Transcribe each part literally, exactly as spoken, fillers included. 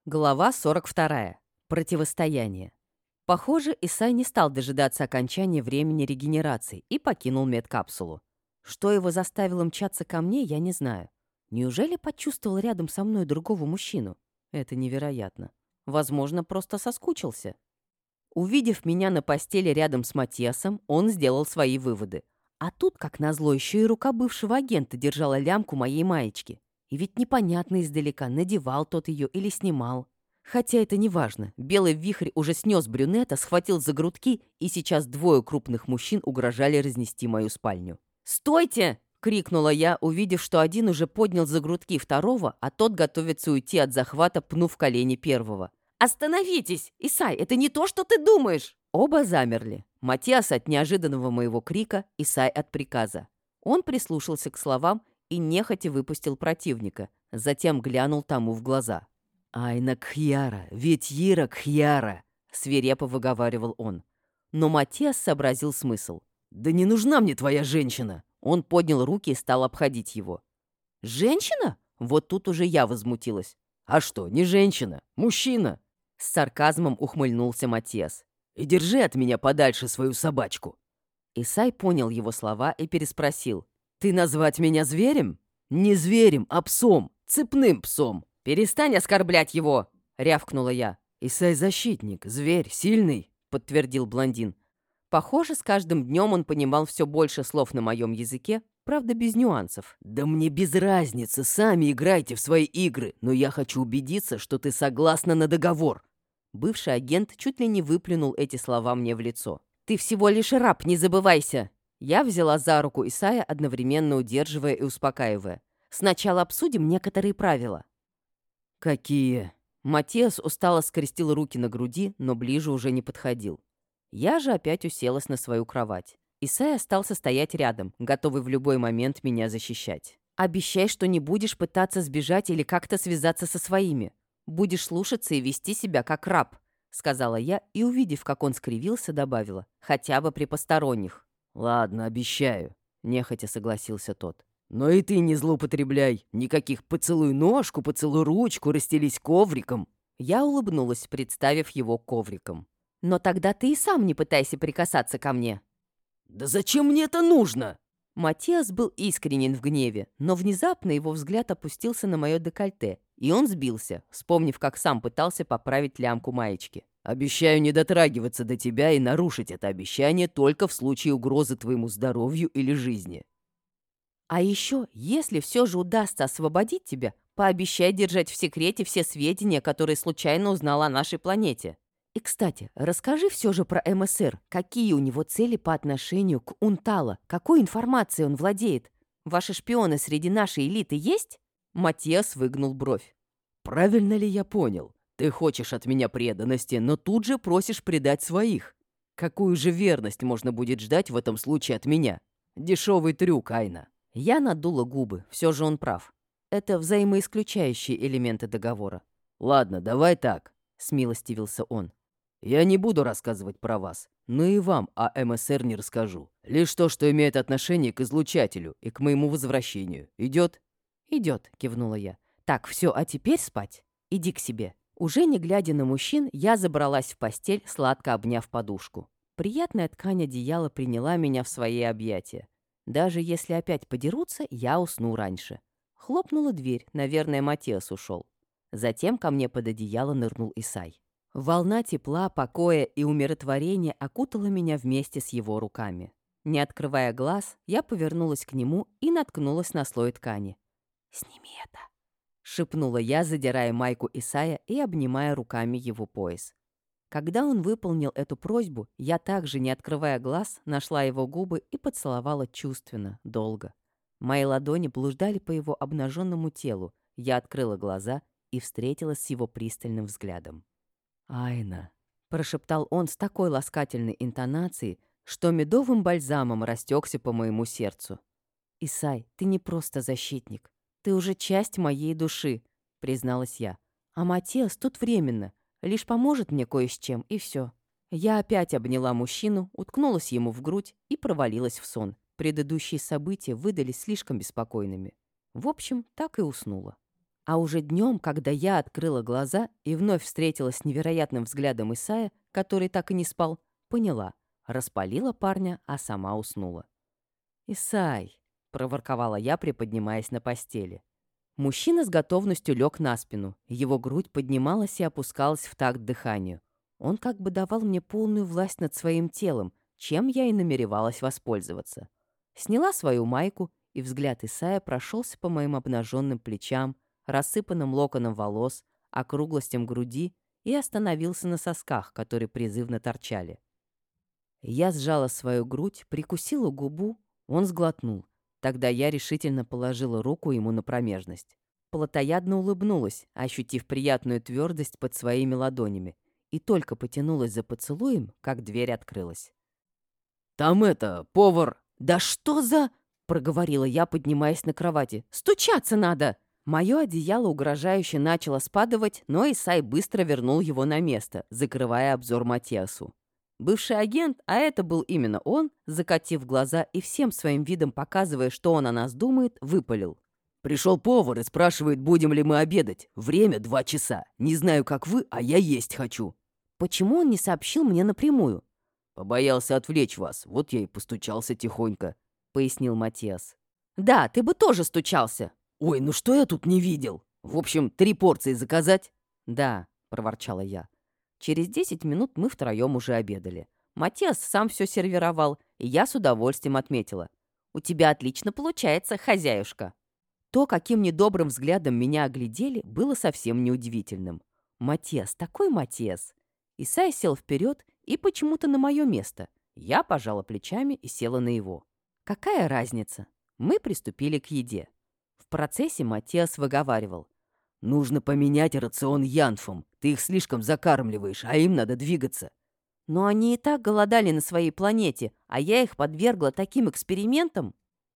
Глава сорок вторая. Противостояние. Похоже, Исай не стал дожидаться окончания времени регенерации и покинул медкапсулу. Что его заставило мчаться ко мне, я не знаю. Неужели почувствовал рядом со мной другого мужчину? Это невероятно. Возможно, просто соскучился. Увидев меня на постели рядом с Матиасом, он сделал свои выводы. А тут, как назло, еще и рука бывшего агента держала лямку моей маечки. И ведь непонятно издалека, надевал тот ее или снимал. Хотя это не важно. Белый вихрь уже снес брюнета, схватил за грудки, и сейчас двое крупных мужчин угрожали разнести мою спальню. «Стойте!» — крикнула я, увидев, что один уже поднял за грудки второго, а тот готовится уйти от захвата, пнув колени первого. «Остановитесь! Исай, это не то, что ты думаешь!» Оба замерли. Матиас от неожиданного моего крика, Исай от приказа. Он прислушался к словам и нехотя выпустил противника, затем глянул тому в глаза. «Айна Кхьяра, ведь Ира Кхьяра!» — свирепо выговаривал он. Но Матиас сообразил смысл. «Да не нужна мне твоя женщина!» Он поднял руки и стал обходить его. «Женщина?» Вот тут уже я возмутилась. «А что, не женщина, мужчина!» С сарказмом ухмыльнулся Матиас. «И держи от меня подальше свою собачку!» Исай понял его слова и переспросил. «Ты назвать меня зверем?» «Не зверем, а псом, цепным псом!» «Перестань оскорблять его!» — рявкнула я. «Исай защитник, зверь, сильный!» — подтвердил блондин. Похоже, с каждым днем он понимал все больше слов на моем языке, правда, без нюансов. «Да мне без разницы, сами играйте в свои игры, но я хочу убедиться, что ты согласна на договор!» Бывший агент чуть ли не выплюнул эти слова мне в лицо. «Ты всего лишь раб, не забывайся!» Я взяла за руку Исая, одновременно удерживая и успокаивая. «Сначала обсудим некоторые правила». «Какие?» Матиас устало скрестил руки на груди, но ближе уже не подходил. Я же опять уселась на свою кровать. Исай остался стоять рядом, готовый в любой момент меня защищать. «Обещай, что не будешь пытаться сбежать или как-то связаться со своими. Будешь слушаться и вести себя как раб», — сказала я и, увидев, как он скривился, добавила. «Хотя бы при посторонних». «Ладно, обещаю», — нехотя согласился тот. «Но и ты не злоупотребляй. Никаких поцелуй ножку, поцелуй ручку, расстелись ковриком». Я улыбнулась, представив его ковриком. «Но тогда ты и сам не пытайся прикасаться ко мне». «Да зачем мне это нужно?» Матиас был искренен в гневе, но внезапно его взгляд опустился на мое декольте, и он сбился, вспомнив, как сам пытался поправить лямку маечки. «Обещаю не дотрагиваться до тебя и нарушить это обещание только в случае угрозы твоему здоровью или жизни». «А еще, если все же удастся освободить тебя, пообещай держать в секрете все сведения, которые случайно узнал о нашей планете. И, кстати, расскажи все же про эм эс эр. Какие у него цели по отношению к Унтала? Какой информацией он владеет? Ваши шпионы среди нашей элиты есть?» Матиас выгнул бровь. «Правильно ли я понял? Ты хочешь от меня преданности, но тут же просишь предать своих. Какую же верность можно будет ждать в этом случае от меня? Дешевый трюк, Айна». Я надула губы, все же он прав. Это взаимоисключающие элементы договора. «Ладно, давай так», — смилостивился он. «Я не буду рассказывать про вас, но и вам о эм эс эр не расскажу. Лишь то, что имеет отношение к излучателю и к моему возвращению. Идет?» «Идет», — кивнула я. «Так, все, а теперь спать. Иди к себе». Уже не глядя на мужчин, я забралась в постель, сладко обняв подушку. Приятная ткань одеяла приняла меня в свои объятия. Даже если опять подерутся, я усну раньше. Хлопнула дверь, наверное, Матиас ушел. Затем ко мне под одеяло нырнул Исай. Волна тепла, покоя и умиротворения окутала меня вместе с его руками. Не открывая глаз, я повернулась к нему и наткнулась на слой ткани. «Сними это!» — шепнула я, задирая майку Исая и обнимая руками его пояс. Когда он выполнил эту просьбу, я также, не открывая глаз, нашла его губы и поцеловала чувственно, долго. Мои ладони блуждали по его обнаженному телу. Я открыла глаза и встретилась с его пристальным взглядом. «Айна», — прошептал он с такой ласкательной интонацией, что медовым бальзамом растекся по моему сердцу. «Исай, ты не просто защитник. Ты уже часть моей души», — призналась я. «А Матиас тут временно. Лишь поможет мне кое с чем, и все». Я опять обняла мужчину, уткнулась ему в грудь и провалилась в сон. Предыдущие события выдались слишком беспокойными. В общем, так и уснула. А уже днем, когда я открыла глаза и вновь встретилась с невероятным взглядом Исая, который так и не спал, поняла. Распалила парня, а сама уснула. «Исай!» — проворковала я, приподнимаясь на постели. Мужчина с готовностью лег на спину. Его грудь поднималась и опускалась в такт дыханию. Он как бы давал мне полную власть над своим телом, чем я и намеревалась воспользоваться. Сняла свою майку, и взгляд Исая прошелся по моим обнаженным плечам, рассыпанным локоном волос, округлостям груди и остановился на сосках, которые призывно торчали. Я сжала свою грудь, прикусила губу, он сглотнул. Тогда я решительно положила руку ему на промежность. Плотоядно улыбнулась, ощутив приятную твердость под своими ладонями, и только потянулась за поцелуем, как дверь открылась. «Там это, повар!» «Да что за...» — проговорила я, поднимаясь на кровати. «Стучаться надо!» Мое одеяло угрожающе начало спадывать, но Исай быстро вернул его на место, закрывая обзор Матиасу. Бывший агент, а это был именно он, закатив глаза и всем своим видом показывая, что он о нас думает, выпалил. «Пришел повар и спрашивает, будем ли мы обедать. Время два часа. Не знаю, как вы, а я есть хочу». Почему он не сообщил мне напрямую? «Побоялся отвлечь вас, вот я и постучался тихонько», — пояснил Матиас. «Да, ты бы тоже стучался». «Ой, ну что я тут не видел? В общем, три порции заказать?» «Да», — проворчала я. Через десять минут мы втроем уже обедали. Матиас сам все сервировал, и я с удовольствием отметила. «У тебя отлично получается, хозяюшка». То, каким недобрым взглядом меня оглядели, было совсем неудивительным. Матиас, такой Матиас. Исай сел вперед и почему-то на мое место. Я пожала плечами и села на его. Какая разница? Мы приступили к еде. В процессе Матиас выговаривал. «Нужно поменять рацион янфам. Ты их слишком закармливаешь, а им надо двигаться». Но они и так голодали на своей планете, а я их подвергла таким экспериментам.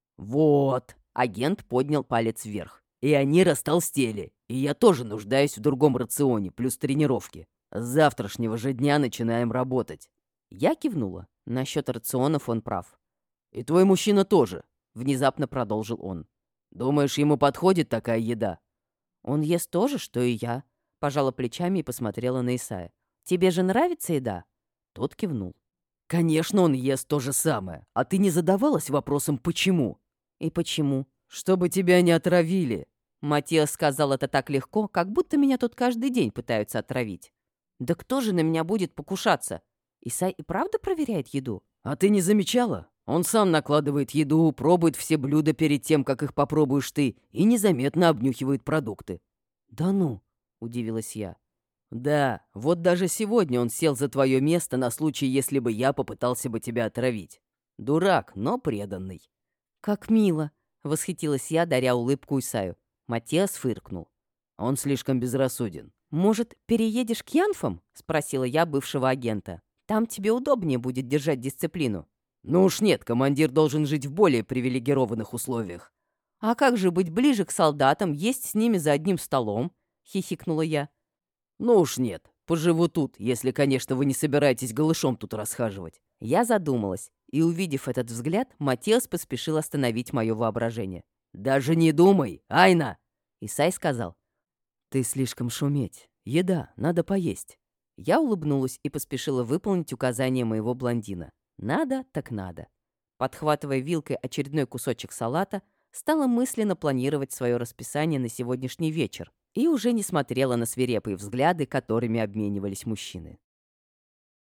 «Вот!» — агент поднял палец вверх. «И они растолстели. И я тоже нуждаюсь в другом рационе, плюс тренировки. С завтрашнего же дня начинаем работать». Я кивнула. Насчет рационов он прав. «И твой мужчина тоже», — внезапно продолжил он. «Думаешь, ему подходит такая еда?» «Он ест то же, что и я», — пожала плечами и посмотрела на Исая. «Тебе же нравится еда?» Тот кивнул. «Конечно, он ест то же самое. А ты не задавалась вопросом, почему?» «И почему?» «Чтобы тебя не отравили». Матиас сказал это так легко, как будто меня тут каждый день пытаются отравить. «Да кто же на меня будет покушаться? Исай и правда проверяет еду?» «А ты не замечала? Он сам накладывает еду, пробует все блюда перед тем, как их попробуешь ты, и незаметно обнюхивает продукты». «Да ну!» — удивилась я. «Да, вот даже сегодня он сел за твое место на случай, если бы я попытался бы тебя отравить. Дурак, но преданный». «Как мило!» — восхитилась я, даря улыбку Исаю. Матиас фыркнул. «Он слишком безрассуден». «Может, переедешь к Янфам?» — спросила я бывшего агента. «Там тебе удобнее будет держать дисциплину». «Ну уж нет, командир должен жить в более привилегированных условиях». «А как же быть ближе к солдатам, есть с ними за одним столом?» — хихикнула я. «Ну уж нет, поживу тут, если, конечно, вы не собираетесь голышом тут расхаживать». Я задумалась, и, увидев этот взгляд, Матиас поспешил остановить мое воображение. «Даже не думай, Айна!» Исай сказал. «Ты слишком шуметь. Еда, надо поесть». Я улыбнулась и поспешила выполнить указание моего блондина. Надо так надо. Подхватывая вилкой очередной кусочек салата, стала мысленно планировать свое расписание на сегодняшний вечер и уже не смотрела на свирепые взгляды, которыми обменивались мужчины.